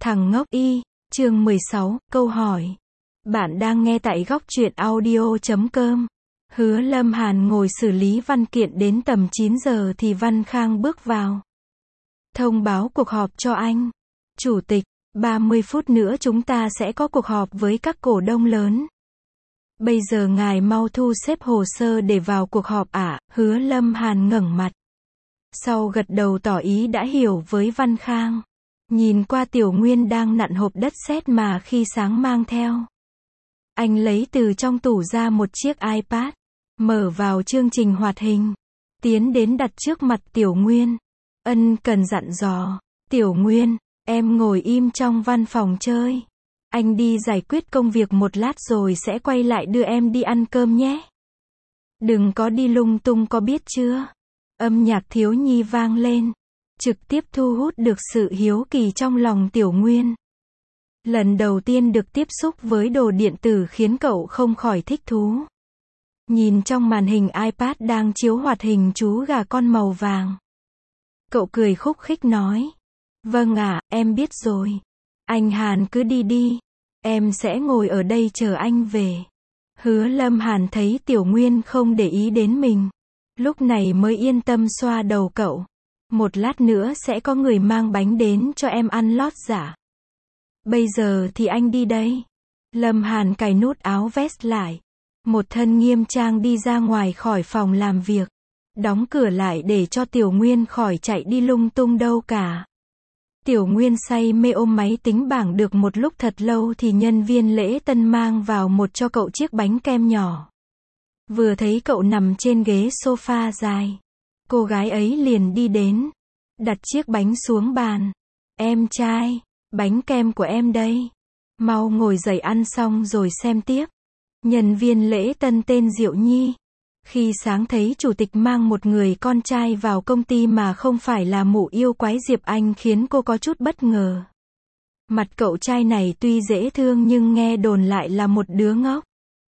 Thằng ngốc y, chương 16, câu hỏi. Bạn đang nghe tại góc truyện audio.com. Hứa Lâm Hàn ngồi xử lý văn kiện đến tầm 9 giờ thì Văn Khang bước vào. Thông báo cuộc họp cho anh. Chủ tịch, 30 phút nữa chúng ta sẽ có cuộc họp với các cổ đông lớn. Bây giờ ngài mau thu xếp hồ sơ để vào cuộc họp ạ. Hứa Lâm Hàn ngẩng mặt. Sau gật đầu tỏ ý đã hiểu với Văn Khang. Nhìn qua Tiểu Nguyên đang nặn hộp đất sét mà khi sáng mang theo. Anh lấy từ trong tủ ra một chiếc iPad, mở vào chương trình hoạt hình, tiến đến đặt trước mặt Tiểu Nguyên. Ân cần dặn dò, Tiểu Nguyên, em ngồi im trong văn phòng chơi. Anh đi giải quyết công việc một lát rồi sẽ quay lại đưa em đi ăn cơm nhé. Đừng có đi lung tung có biết chưa? Âm nhạc thiếu nhi vang lên, trực tiếp thu hút được sự hiếu kỳ trong lòng Tiểu Nguyên. Lần đầu tiên được tiếp xúc với đồ điện tử khiến cậu không khỏi thích thú. Nhìn trong màn hình iPad đang chiếu hoạt hình chú gà con màu vàng. Cậu cười khúc khích nói. Vâng ạ, em biết rồi. Anh Hàn cứ đi đi. Em sẽ ngồi ở đây chờ anh về. Hứa Lâm Hàn thấy Tiểu Nguyên không để ý đến mình. Lúc này mới yên tâm xoa đầu cậu. Một lát nữa sẽ có người mang bánh đến cho em ăn lót dạ. Bây giờ thì anh đi đây. Lâm Hàn cài nút áo vest lại. Một thân nghiêm trang đi ra ngoài khỏi phòng làm việc. Đóng cửa lại để cho Tiểu Nguyên khỏi chạy đi lung tung đâu cả. Tiểu Nguyên say mê ôm máy tính bảng được một lúc thật lâu thì nhân viên lễ tân mang vào một cho cậu chiếc bánh kem nhỏ. Vừa thấy cậu nằm trên ghế sofa dài, cô gái ấy liền đi đến, đặt chiếc bánh xuống bàn. Em trai, bánh kem của em đây. Mau ngồi dậy ăn xong rồi xem tiếp. Nhân viên lễ tân tên Diệu Nhi. Khi sáng thấy chủ tịch mang một người con trai vào công ty mà không phải là mụ yêu quái Diệp Anh khiến cô có chút bất ngờ. Mặt cậu trai này tuy dễ thương nhưng nghe đồn lại là một đứa ngốc.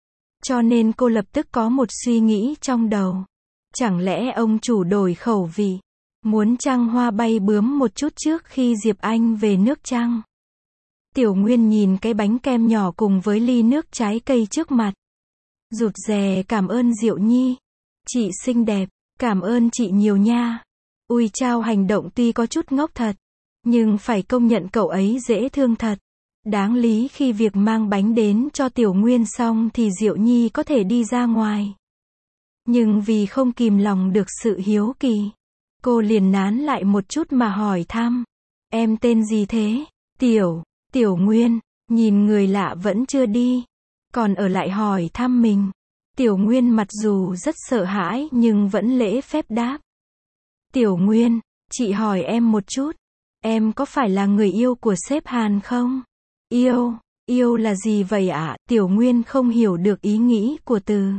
Cho nên cô lập tức có một suy nghĩ trong đầu. Chẳng lẽ ông chủ đổi khẩu vị, muốn trăng hoa bay bướm một chút trước khi Diệp Anh về nước chăng? Tiểu Nguyên nhìn cái bánh kem nhỏ cùng với ly nước trái cây trước mặt. Rụt rè cảm ơn Diệu Nhi. Chị xinh đẹp, cảm ơn chị nhiều nha. Ui chao, hành động tuy có chút ngốc thật, nhưng phải công nhận cậu ấy dễ thương thật. Đáng lý khi việc mang bánh đến cho Tiểu Nguyên xong thì Diệu Nhi có thể đi ra ngoài. Nhưng vì không kìm lòng được sự hiếu kỳ, cô liền nán lại một chút mà hỏi thăm. Em tên gì thế? Tiểu Nguyên, nhìn người lạ vẫn chưa đi, còn ở lại hỏi thăm mình. Tiểu Nguyên mặc dù rất sợ hãi nhưng vẫn lễ phép đáp. Tiểu Nguyên, chị hỏi em một chút, em có phải là người yêu của sếp Hàn không? Yêu là gì vậy ạ? Tiểu Nguyên không hiểu được ý nghĩ của từ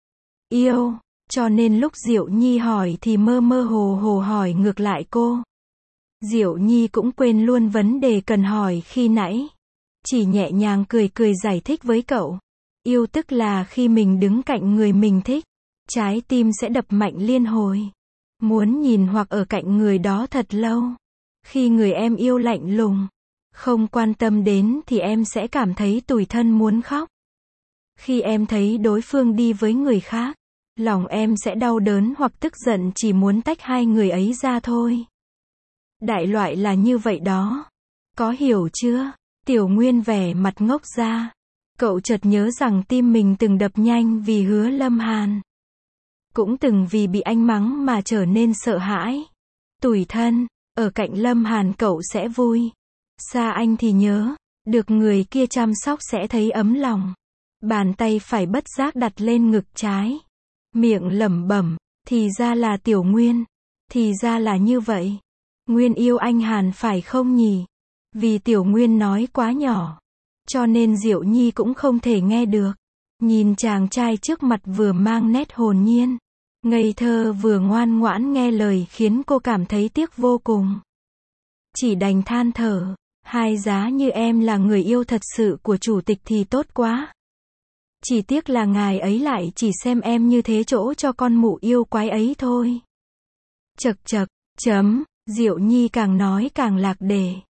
yêu, cho nên lúc Diệu Nhi hỏi thì mơ mơ hồ hồ hỏi ngược lại cô. Diệu Nhi cũng quên luôn vấn đề cần hỏi khi nãy. Chỉ nhẹ nhàng cười cười giải thích với cậu. Yêu tức là khi mình đứng cạnh người mình thích, trái tim sẽ đập mạnh liên hồi. Muốn nhìn hoặc ở cạnh người đó thật lâu. Khi người em yêu lạnh lùng, không quan tâm đến thì em sẽ cảm thấy tủi thân muốn khóc. Khi em thấy đối phương đi với người khác, lòng em sẽ đau đớn hoặc tức giận chỉ muốn tách hai người ấy ra thôi. Đại loại là như vậy đó. Có hiểu chưa? Tiểu Nguyên vẻ mặt ngốc ra. Cậu chợt nhớ rằng tim mình từng đập nhanh vì Hứa Lâm Hàn. Cũng từng vì bị anh mắng mà trở nên sợ hãi. Tủi thân, ở cạnh Lâm Hàn cậu sẽ vui. Xa anh thì nhớ, được người kia chăm sóc sẽ thấy ấm lòng. Bàn tay phải bất giác đặt lên ngực trái. Miệng lẩm bẩm, thì ra là Tiểu Nguyên. Thì ra là như vậy. Nguyên yêu anh Hàn phải không nhỉ? Vì Tiểu Nguyên nói quá nhỏ, cho nên Diệu Nhi cũng không thể nghe được. Nhìn chàng trai trước mặt vừa mang nét hồn nhiên, ngây thơ vừa ngoan ngoãn nghe lời khiến cô cảm thấy tiếc vô cùng. Chỉ đành than thở, hai giá như em là người yêu thật sự của chủ tịch thì tốt quá. Chỉ tiếc là ngài ấy lại chỉ xem em như thế chỗ cho con mụ yêu quái ấy thôi. Chậc chậc, Diệu Nhi càng nói càng lạc đề.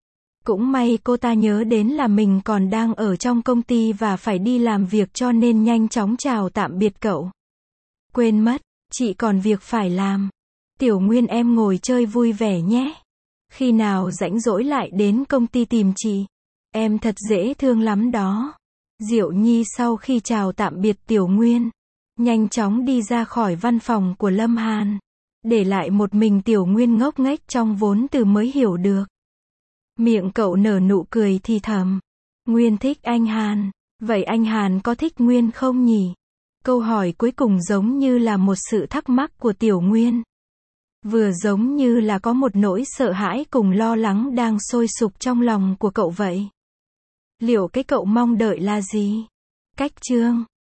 Cũng may cô ta nhớ đến là mình còn đang ở trong công ty và phải đi làm việc cho nên nhanh chóng chào tạm biệt cậu. Quên mất, chị còn việc phải làm. Tiểu Nguyên em ngồi chơi vui vẻ nhé. Khi nào rảnh rỗi lại đến công ty tìm chị. Em thật dễ thương lắm đó. Diệu Nhi sau khi chào tạm biệt Tiểu Nguyên, nhanh chóng đi ra khỏi văn phòng của Lâm Hàn. Để lại một mình Tiểu Nguyên ngốc nghếch trong vốn từ mới hiểu được. Miệng cậu nở nụ cười thì thầm. Nguyên thích anh Hàn. Vậy anh Hàn có thích Nguyên không nhỉ? Câu hỏi cuối cùng giống như là một sự thắc mắc của Tiểu Nguyên. Vừa giống như là có một nỗi sợ hãi cùng lo lắng đang sôi sục trong lòng của cậu vậy. Liệu cái cậu mong đợi là gì? Cách chương